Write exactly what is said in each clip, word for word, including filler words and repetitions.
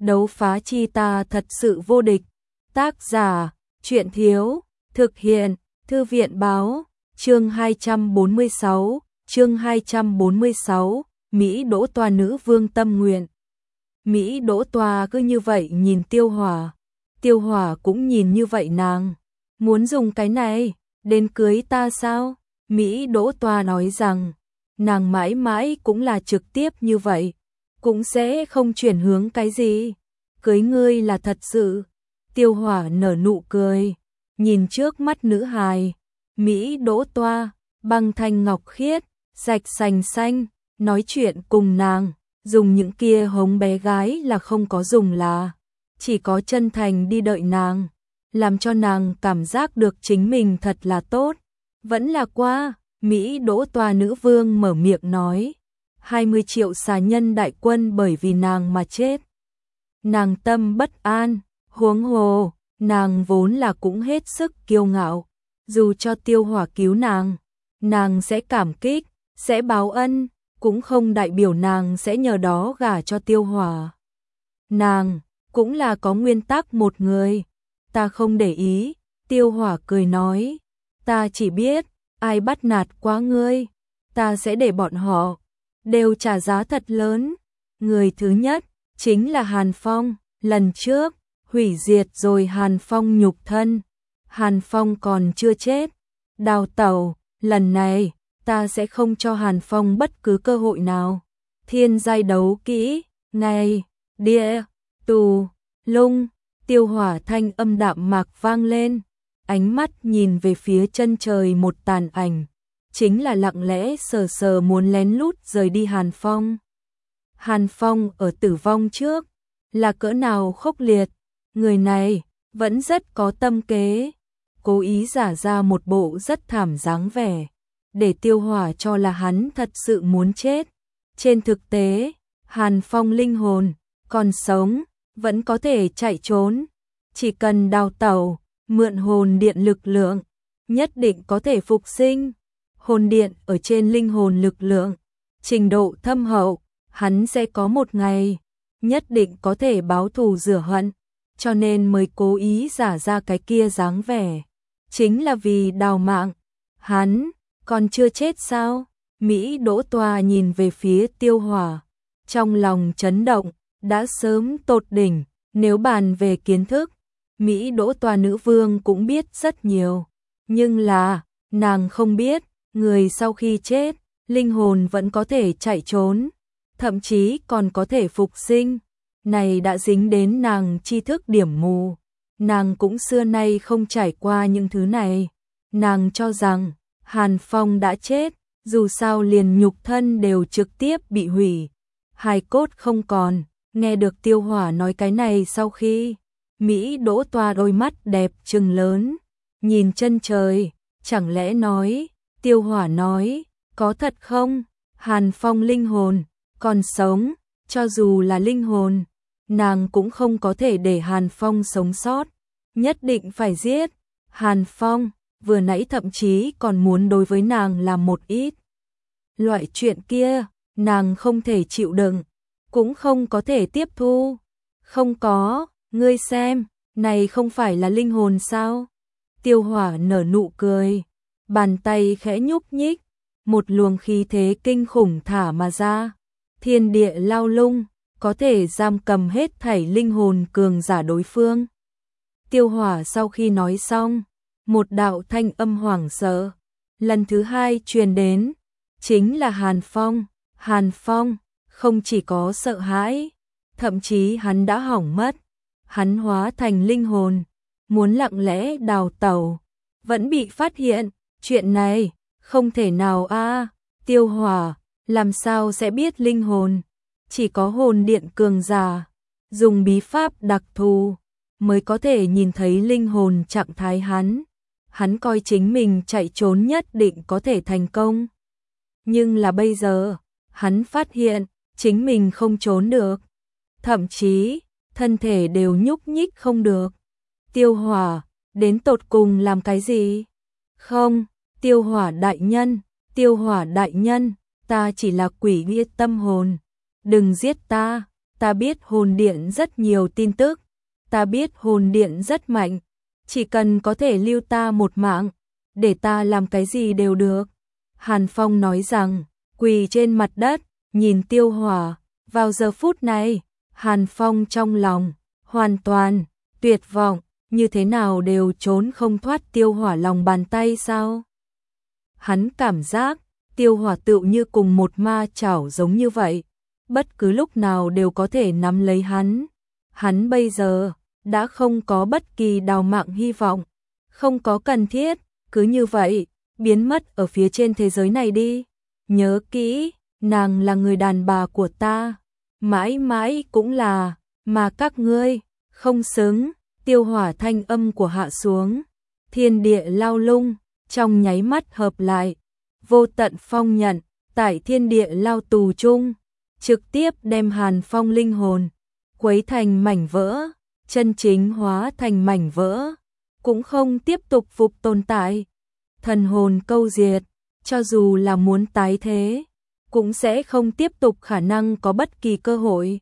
đấu phá chi ta thật sự vô địch. Tác giả, truyện thiếu, thực hiện, thư viện báo, chương hai trăm bốn mươi sáu, chương hai trăm bốn mươi sáu, Mỹ Đỗ Toa nữ vương tâm nguyện. Mỹ Đỗ Toa cứ như vậy nhìn Tiêu Hỏa, Tiêu Hỏa cũng nhìn như vậy nàng. Muốn dùng cái này, đến cưới ta sao? Mỹ Đỗ Toa nói rằng, nàng mãi mãi cũng là trực tiếp như vậy, cũng sẽ không chuyển hướng cái gì. Cưới ngươi là thật sự. Tiêu Hỏa nở nụ cười, nhìn trước mắt nữ hài. Mỹ Đỗ Toa, băng thanh ngọc khiết, sạch sành xanh, nói chuyện cùng nàng, dùng những kia hống bé gái là không có dùng là, chỉ có chân thành đi đợi nàng, làm cho nàng cảm giác được chính mình thật là tốt. Vẫn là qua, Mỹ Đỗ Toa nữ vương mở miệng nói, hai mươi triệu xà nhân đại quân bởi vì nàng mà chết. Nàng tâm bất an, huống hồ, nàng vốn là cũng hết sức kiêu ngạo, dù cho Tiêu Hỏa cứu nàng, nàng sẽ cảm kích, sẽ báo ân, cũng không đại biểu nàng sẽ nhờ đó gả cho Tiêu Hỏa. Nàng cũng là có nguyên tắc một người. Ta không để ý, Tiêu Hỏa cười nói, ta chỉ biết, ai bắt nạt quá ngươi, ta sẽ để bọn họ đều trả giá thật lớn. Người thứ nhất chính là Hàn Phong, lần trước hủy diệt rồi Hàn Phong nhục thân, Hàn Phong còn chưa chết, đào tẩu, lần này ta sẽ không cho Hàn Phong bất cứ cơ hội nào. Thiên giai đấu kỹ, ngày, địa, tù, lung. Tiêu Hỏa thanh âm đạm mạc vang lên, ánh mắt nhìn về phía chân trời một tàn ảnh, chính là lặng lẽ sờ sờ muốn lén lút rời đi Hàn Phong. Hàn Phong ở tử vong trước, là cỡ nào khốc liệt, người này vẫn rất có tâm kế, cố ý giả ra một bộ rất thảm dáng vẻ, để Tiêu Hỏa cho là hắn thật sự muốn chết. Trên thực tế, Hàn Phong linh hồn còn sống, vẫn có thể chạy trốn, chỉ cần đào tẩu, mượn hồn điện lực lượng, nhất định có thể phục sinh. Hồn điện ở trên linh hồn lực lượng, trình độ thâm hậu, hắn sẽ có một ngày, nhất định có thể báo thù rửa hận, cho nên mới cố ý giả ra cái kia dáng vẻ, chính là vì đào mạng. Hắn còn chưa chết sao? Mỹ Đỗ Toa nhìn về phía Tiêu Hỏa, trong lòng chấn động, đã sớm tột đỉnh. Nếu bàn về kiến thức, Mỹ Đỗ Toa nữ vương cũng biết rất nhiều, nhưng là, nàng không biết, người sau khi chết, linh hồn vẫn có thể chạy trốn, thậm chí còn có thể phục sinh. Này đã dính đến nàng tri thức điểm mù, nàng cũng xưa nay không trải qua những thứ này. Nàng cho rằng, Hàn Phong đã chết, dù sao liền nhục thân đều trực tiếp bị hủy, hài cốt không còn. Nghe được Tiêu Hỏa nói cái này sau khi, Mỹ Đỗ Toa đôi mắt đẹp trừng lớn, nhìn chân trời, chẳng lẽ nói, Tiêu Hỏa nói, có thật không? Hàn Phong linh hồn còn sống, cho dù là linh hồn, nàng cũng không có thể để Hàn Phong sống sót, nhất định phải giết. Hàn Phong vừa nãy thậm chí còn muốn đối với nàng làm một ít loại chuyện kia, nàng không thể chịu đựng, cũng không có thể tiếp thu. Không có, ngươi xem, này không phải là linh hồn sao? Tiêu Hỏa nở nụ cười, bàn tay khẽ nhúc nhích, một luồng khí thế kinh khủng thả mà ra, thiên địa lao lung, có thể giam cầm hết thảy linh hồn cường giả đối phương. Tiêu Hỏa sau khi nói xong, một đạo thanh âm hoảng sợ lần thứ hai truyền đến, chính là Hàn Phong. Hàn Phong không chỉ có sợ hãi, thậm chí hắn đã hỏng mất, hắn hóa thành linh hồn, muốn lặng lẽ đào tẩu, vẫn bị phát hiện. Chuyện này không thể nào a. À, Tiêu Hỏa làm sao sẽ biết linh hồn? Chỉ có hồn điện cường giả dùng bí pháp đặc thù mới có thể nhìn thấy linh hồn trạng thái hắn. Hắn coi chính mình chạy trốn nhất định có thể thành công, nhưng là bây giờ hắn phát hiện chính mình không trốn được, thậm chí thân thể đều nhúc nhích không được. Tiêu Hỏa đến tột cùng làm cái gì? Không, Tiêu Hỏa đại nhân, Tiêu Hỏa đại nhân, ta chỉ là quỷ nghĩa tâm hồn, đừng giết ta. ta biết hồn điện rất nhiều tin tức, ta biết hồn điện rất mạnh, chỉ cần có thể lưu ta một mạng, để ta làm cái gì đều được. Hàn Phong nói rằng, quỳ trên mặt đất, nhìn Tiêu Hỏa. Vào giờ phút này, Hàn Phong trong lòng hoàn toàn tuyệt vọng, như thế nào đều trốn không thoát Tiêu Hỏa lòng bàn tay sao? Hắn cảm giác Tiêu Hỏa tựu như cùng một ma chảo giống như vậy, bất cứ lúc nào đều có thể nắm lấy hắn. Hắn bây giờ đã không có bất kỳ đào mạng hy vọng, không có cần thiết, cứ như vậy, biến mất ở phía trên thế giới này đi. Nhớ kỹ, nàng là người đàn bà của ta, mãi mãi cũng là, mà các ngươi không xứng. Tiêu Hỏa thanh âm của hạ xuống, thiên địa lao lung, trong nháy mắt hợp lại, vô tận phong nhận, tại thiên địa lao tù chung, trực tiếp đem Hàn Phong linh hồn quấy thành mảnh vỡ, chân chính hóa thành mảnh vỡ, cũng không tiếp tục phục tồn tại. Thần hồn câu diệt, cho dù là muốn tái thế, cũng sẽ không tiếp tục khả năng có bất kỳ cơ hội.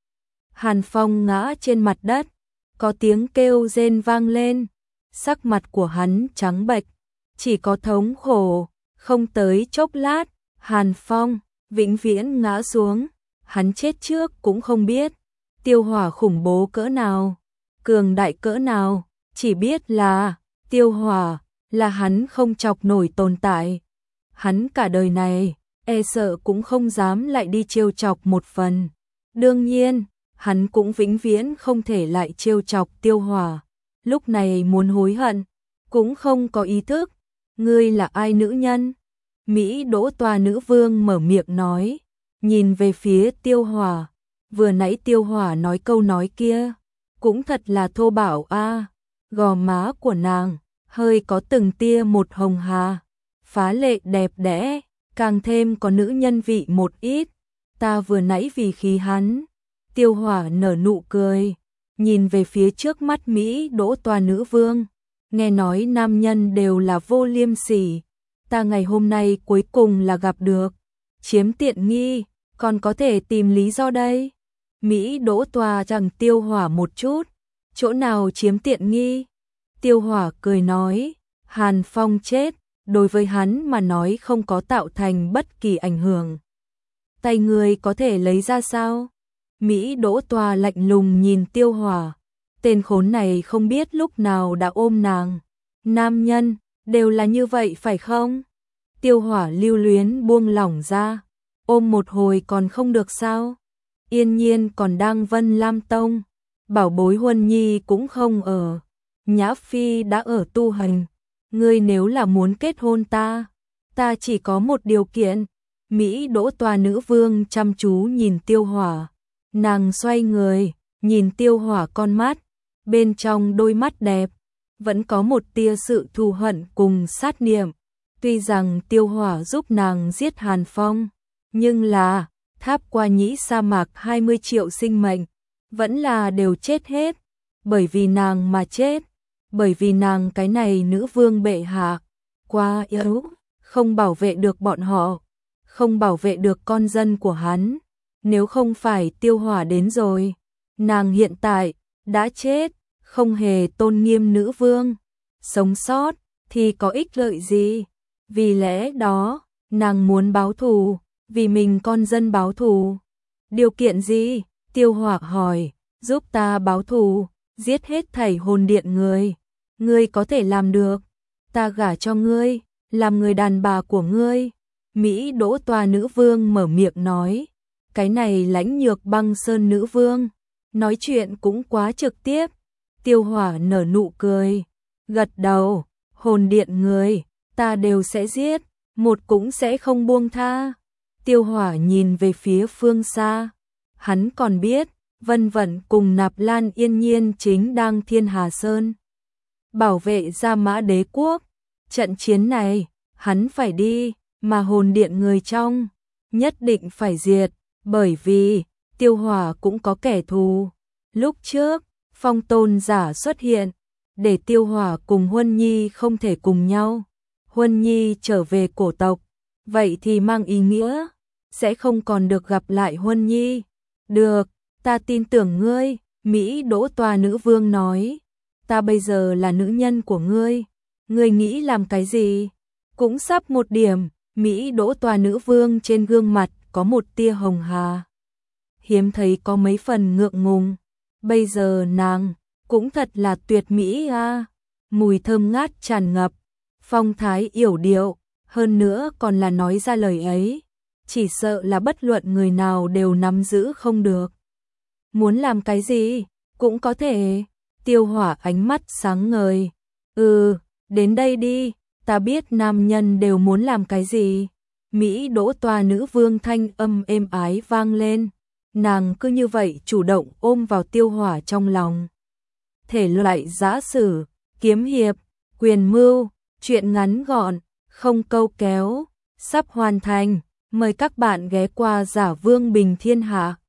Hàn Phong ngã trên mặt đất, có tiếng kêu rên vang lên, sắc mặt của hắn trắng bệch, chỉ có thống khổ. Không tới chốc lát, Hàn Phong vĩnh viễn ngã xuống, hắn chết trước cũng không biết Tiêu Hỏa khủng bố cỡ nào, cường đại cỡ nào, chỉ biết là Tiêu Hỏa là hắn không chọc nổi tồn tại. Hắn cả đời này e sợ cũng không dám lại đi trêu chọc một phần. Đương nhiên, hắn cũng vĩnh viễn không thể lại trêu chọc Tiêu Hỏa. Lúc này muốn hối hận, cũng không có ý thức. Ngươi là ai nữ nhân? Mỹ Đỗ Tòa nữ vương mở miệng nói, nhìn về phía Tiêu Hỏa. Vừa nãy Tiêu Hỏa nói câu nói kia, cũng thật là thô bạo a. Gò má của nàng hơi có từng tia một hồng hà, phá lệ đẹp đẽ, càng thêm có nữ nhân vị một ít. Ta vừa nãy vì khí hắn. Tiêu Hỏa nở nụ cười, nhìn về phía trước mắt Mỹ Đỗ Tòa nữ vương. Nghe nói nam nhân đều là vô liêm sỉ, ta ngày hôm nay cuối cùng là gặp được. Chiếm tiện nghi, còn có thể tìm lý do đây. Mỹ Đỗ Tòa rằng Tiêu Hỏa một chút, chỗ nào chiếm tiện nghi? Tiêu Hỏa cười nói, Hàn Phong chết, đối với hắn mà nói không có tạo thành bất kỳ ảnh hưởng. Tay người có thể lấy ra sao? Mỹ Đỗ Tòa lạnh lùng nhìn Tiêu Hỏa. Tên khốn này không biết lúc nào đã ôm nàng. Nam nhân, đều là như vậy phải không? Tiêu Hỏa lưu luyến buông lỏng ra. Ôm một hồi còn không được sao? Yên Nhiên còn đang Vân Lam Tông. Bảo bối Huân Nhi cũng không ở. Nhã Phi đã ở tu hành. Ngươi nếu là muốn kết hôn ta, ta chỉ có một điều kiện. Mỹ Đỗ Tòa nữ vương chăm chú nhìn Tiêu Hỏa. Nàng xoay người, nhìn Tiêu Hỏa con mắt. Bên trong đôi mắt đẹp, vẫn có một tia sự thù hận cùng sát niệm. Tuy rằng Tiêu Hỏa giúp nàng giết Hàn Phong, nhưng là tháp qua nhĩ sa mạc hai mươi triệu sinh mệnh, vẫn là đều chết hết. Bởi vì nàng mà chết, bởi vì nàng cái này nữ vương bệ hạ, quá yếu, không bảo vệ được bọn họ, không bảo vệ được con dân của hắn. Nếu không phải Tiêu Hỏa đến rồi, nàng hiện tại đã chết, không hề tôn nghiêm nữ vương. Sống sót thì có ích lợi gì? Vì lẽ đó, nàng muốn báo thù, vì mình con dân báo thù. Điều kiện gì? Tiêu Hỏa hỏi, giúp ta báo thù, giết hết thảy hồn điện người. Ngươi có thể làm được, ta gả cho ngươi, làm người đàn bà của ngươi. Mỹ Đỗ Tòa nữ vương mở miệng nói, cái này Lãnh Nhược Băng Sơn nữ vương, nói chuyện cũng quá trực tiếp. Tiêu Hỏa nở nụ cười, gật đầu, hồn điện người, ta đều sẽ giết, một cũng sẽ không buông tha. Tiêu Hỏa nhìn về phía phương xa, hắn còn biết, Vân Vận cùng Nạp Lan Yên Nhiên chính đang Thiên Hà Sơn bảo vệ Gia Mã Đế quốc. Trận chiến này, hắn phải đi, mà hồn điện người trong, nhất định phải diệt, bởi vì, Tiêu Hỏa cũng có kẻ thù. Lúc trước, Phong Tôn giả xuất hiện, để Tiêu Hỏa cùng Huân Nhi không thể cùng nhau. Huân Nhi trở về cổ tộc, vậy thì mang ý nghĩa, sẽ không còn được gặp lại Huân Nhi. Được, Ta tin tưởng ngươi, Mỹ Đỗ tòa nữ vương nói. Ta bây giờ là nữ nhân của ngươi. Ngươi nghĩ làm cái gì? Cũng sắp một điểm, Mỹ Đỗ tòa nữ vương trên gương mặt có một tia hồng hà. Hiếm thấy có mấy phần ngượng ngùng. Bây giờ nàng cũng thật là tuyệt mỹ a. Mùi thơm ngát tràn ngập, phong thái yểu điệu, hơn nữa còn là nói ra lời ấy, chỉ sợ là bất luận người nào đều nắm giữ không được. Muốn làm cái gì, cũng có thể. Tiêu Hỏa ánh mắt sáng ngời. Ừ, đến đây đi, ta biết nam nhân đều muốn làm cái gì. Mỹ Đỗ tòa nữ vương thanh âm êm ái vang lên. Nàng cứ như vậy chủ động ôm vào Tiêu Hỏa trong lòng. Thể loại giã sử, kiếm hiệp, quyền mưu, truyện ngắn gọn, không câu kéo, sắp hoàn thành. Mời các bạn ghé qua Giả Vương Bình Thiên Hạ.